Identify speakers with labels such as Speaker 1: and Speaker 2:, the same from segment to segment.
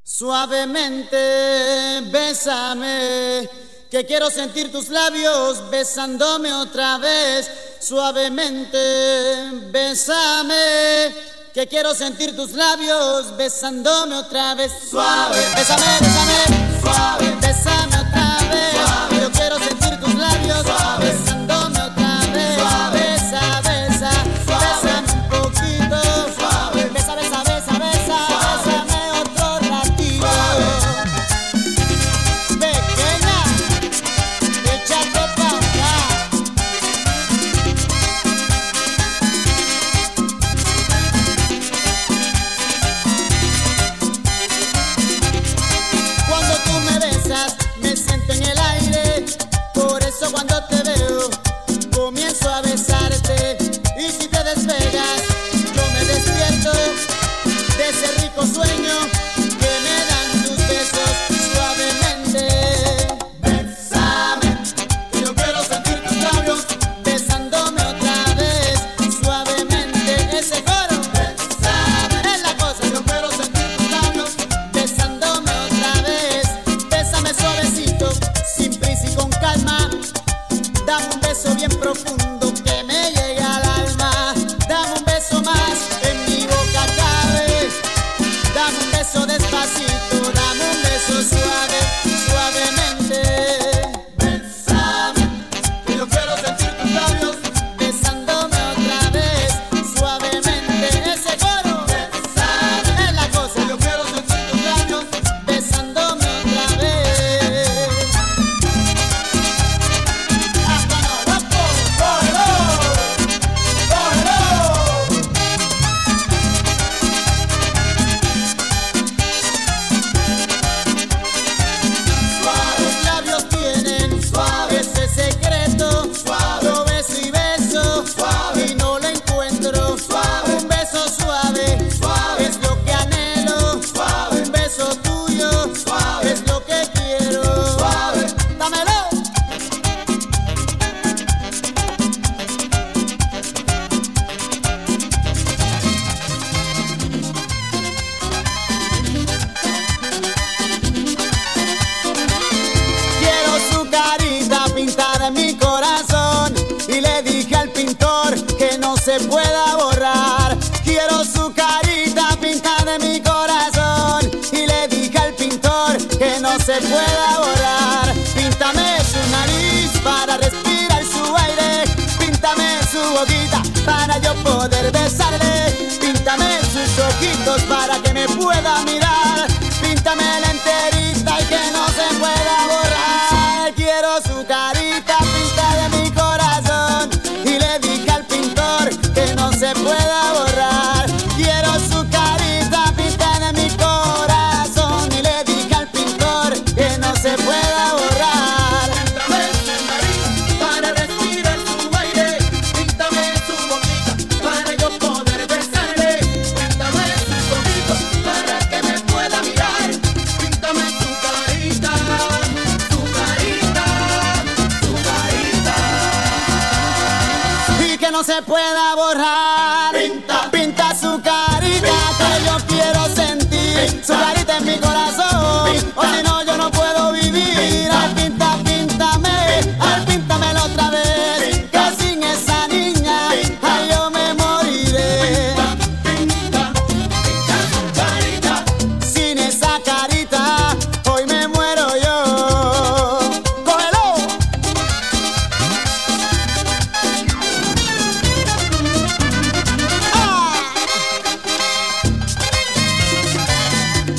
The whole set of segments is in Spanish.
Speaker 1: Suavemente, bésame, que quiero sentir tus labios besándome otra vez. Suavemente, bésame, que quiero sentir tus labios besándome otra vez. Suave, bésame, bésame, suave, bésame otra vez. Suave, yo quiero sentir tus labios suave, besándome otra vez. Suave, besa, besa, bésame un poquito. Suave, besa, besa, besa, besa, bésame otro ratito. Pequeña, échate pa' acá. Cuando tú me besas, me siento en el aire. Por eso cuando te veo, comienzo a besarte. Y si te despegas, yo me despierto de ese rico sueño que me dan tus besos. Suavemente, bésame, que yo quiero sentir tus labios besándome otra vez. Suavemente, ese coro, bésame, es la cosa. Yo quiero sentir tus labios besándome otra vez. Bésame suavecito, sin prisa y con calma. Dame un beso bien profundo que me llegue al alma. Dame un beso más, en mi boca cabe. Dame un beso despacito, dame un beso suave, suavemente. Bésame, que yo quiero sentir tus labios besándome otra vez. Suavemente, ese coro, bésame, es la cosa. Yo quiero sentir tus labios besándome otra vez. Hasta no, loco, cógelo, cógelo. Suaves labios tienen, suave ese secreto. Suave, yo beso y beso, suave, y no lo encuentro. Suave, un beso suave, suave, es lo que anhelo. Suave, un beso tuyo, suave, es lo que quiero. Suave, dámelo. Quiero su carita pintada en mi corazón y le dije al pintor que no se pueda borrar. Quiero su carita pintada en mi corazón y le dije al pintor que no se pueda borrar. Píntame su nariz para respirar su aire. Píntame su boquita para yo poder besarle. Píntame sus ojitos para que me pueda mirar. Píntame la enterita y que no se pueda borrar. Quiero su carita pintada en mi corazón y le dije al pintor que no se pueda borrar. Quiero su carita pintada en mi corazón y le dije al pintor que no se pueda borrar. Píntame su nariz para respirar su aire. Píntame su boquita para yo poder besarle. Píntame sus ojitos para que me pueda mirar. Píntame su carita, su carita, su carita. Y que no se pueda borrar. Pinta, pinta su carita que yo quiero sentir. Su carita en mi corazón, o si no yo no puedo vivir. Ay, pinta, píntame, ay, píntamelo otra vez. Que sin esa niña, ay, yo me moriré. Sin esa carita, hoy me muero yo. ¡Cógelo! ¡Ah!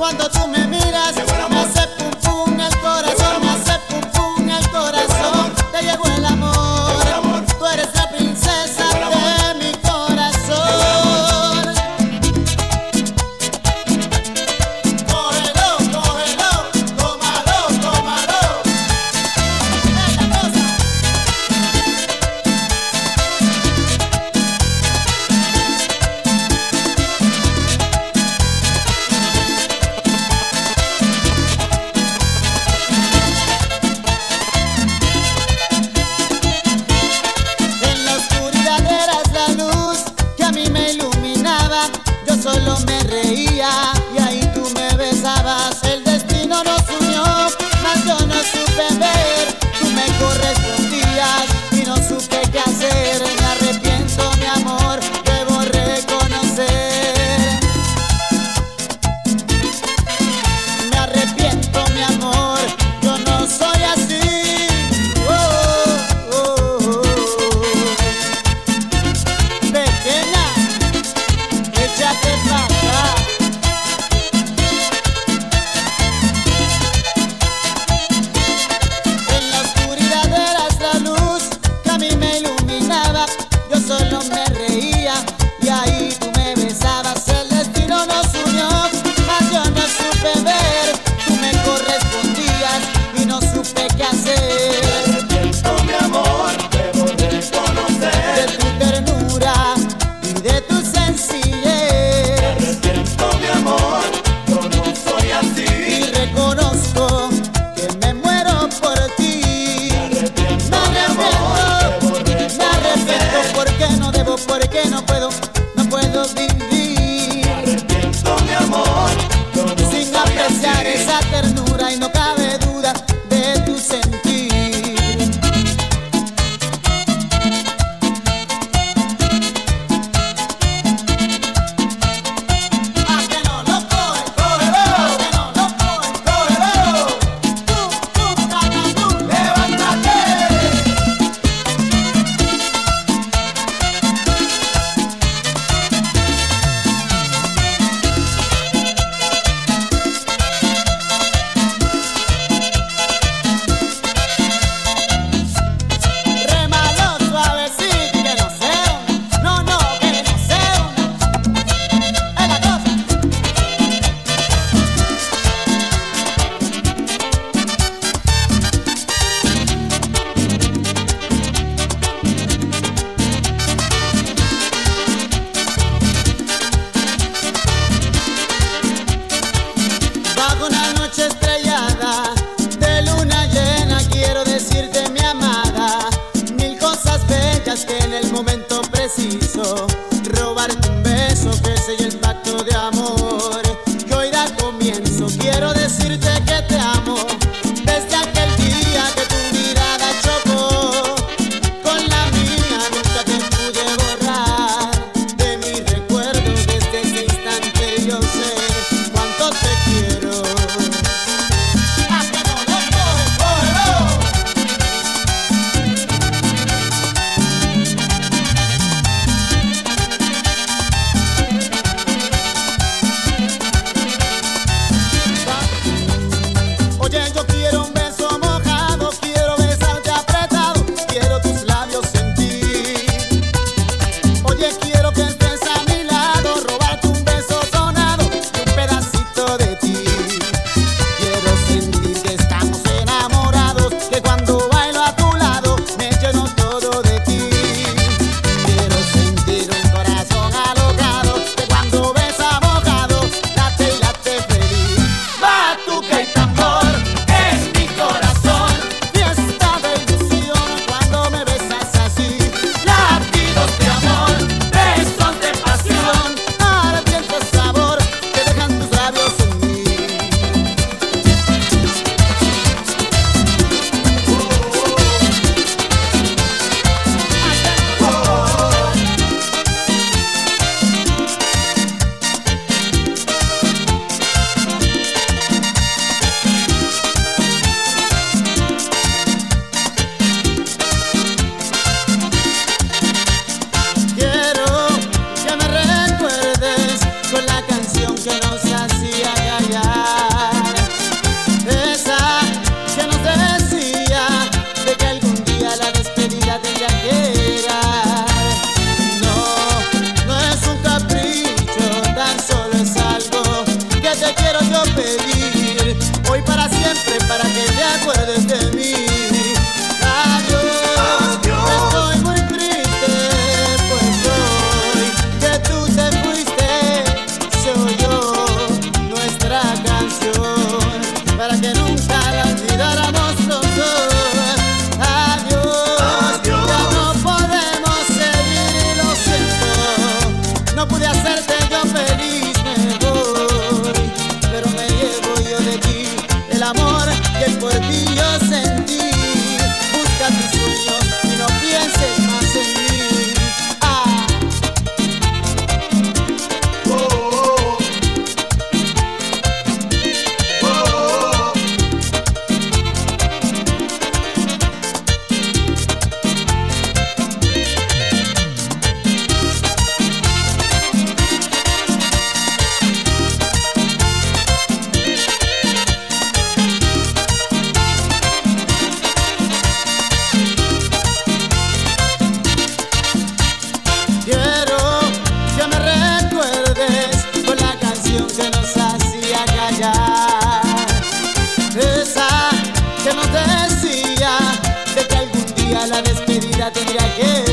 Speaker 1: Cuando tú me miras, me hace pum pum el corazón, me hace pum pum el corazón. Te llegó el amor, tú eres la princesa de mi corazón. Cógelo, cógelo, tómalo, tómalo. Es la cosa. En la oscuridad eras la luz que a mí me iluminaba. Yo solo me reía y ahí tú me besabas. El destino nos unió, mas yo no supe ver. Tú me correspondías y no supe qué hacer. Me arrepiento, mi amor, debo reconocer. Me arrepiento, mi amor, yo no soy así. Oh, oh, oh. Pequeña, échate pa' acá. En la oscuridad eras la luz que a mí me iluminaba. Yo solo me reía y ahí tú me besabas. El destino nos unió, mas yo no supe ver. Tú me correspondías y no supe qué hacer.
Speaker 2: Arrepiento, mi amor, debo
Speaker 1: De
Speaker 2: reconocer.
Speaker 1: tu ternura y de tu sencillez.
Speaker 2: Arrepiento, mi amor, yo no soy
Speaker 1: Y
Speaker 2: así.
Speaker 1: reconozco que me muero por ti.
Speaker 2: Arrepiento,
Speaker 1: Me
Speaker 2: mi amor, debo
Speaker 1: arrepiento
Speaker 2: reconocer.
Speaker 1: porque no debo, porque no puedo vivir
Speaker 2: Arrepiento, mi amor, yo no
Speaker 1: sin
Speaker 2: soy
Speaker 1: apreciar
Speaker 2: así.
Speaker 1: esa ternura y no cabe duda de tu sentir. ¿A que no lo coge? ¡Cógelo! ¿A que no lo coge? ¡Cógelo! ¡Tú, catapú! ¡Levántate! Rémalo suavecito que no se hunda. No, no, que no se hunda. Es la cosa. Bajo una noche estrellada de luna llena quiero decirte, mi amada, mil cosas bellas que en el momento preciso robarte un beso que selle el pacto de amor que hoy da comienzo. Quiero decirte que te amo desde aquel día que tu mirada chocó con la mía. Nunca te pude borrar de mi recuerdo. Desde ese instante yo sé cuánto te quiero. ¿A que no lo coges? ¡Cógelo! pedir, hoy para siempre, para que te acuerdes de mí. Adiós, estoy muy triste, pues hoy que tú te fuiste, se oyó nuestra canción, para que nunca la olvidáramos los dos. Adiós, ya no podemos seguir y lo siento, no pude hacerte yo feliz, me voy, pero me llevo yo de ti el amor que por ti yo sentí. Busca tus sueños y no pienses más en mí. Ah. Quiero que me recuerdes con la canción que nos hacía callar, esa que nos decía de que algún día la despedida tendría que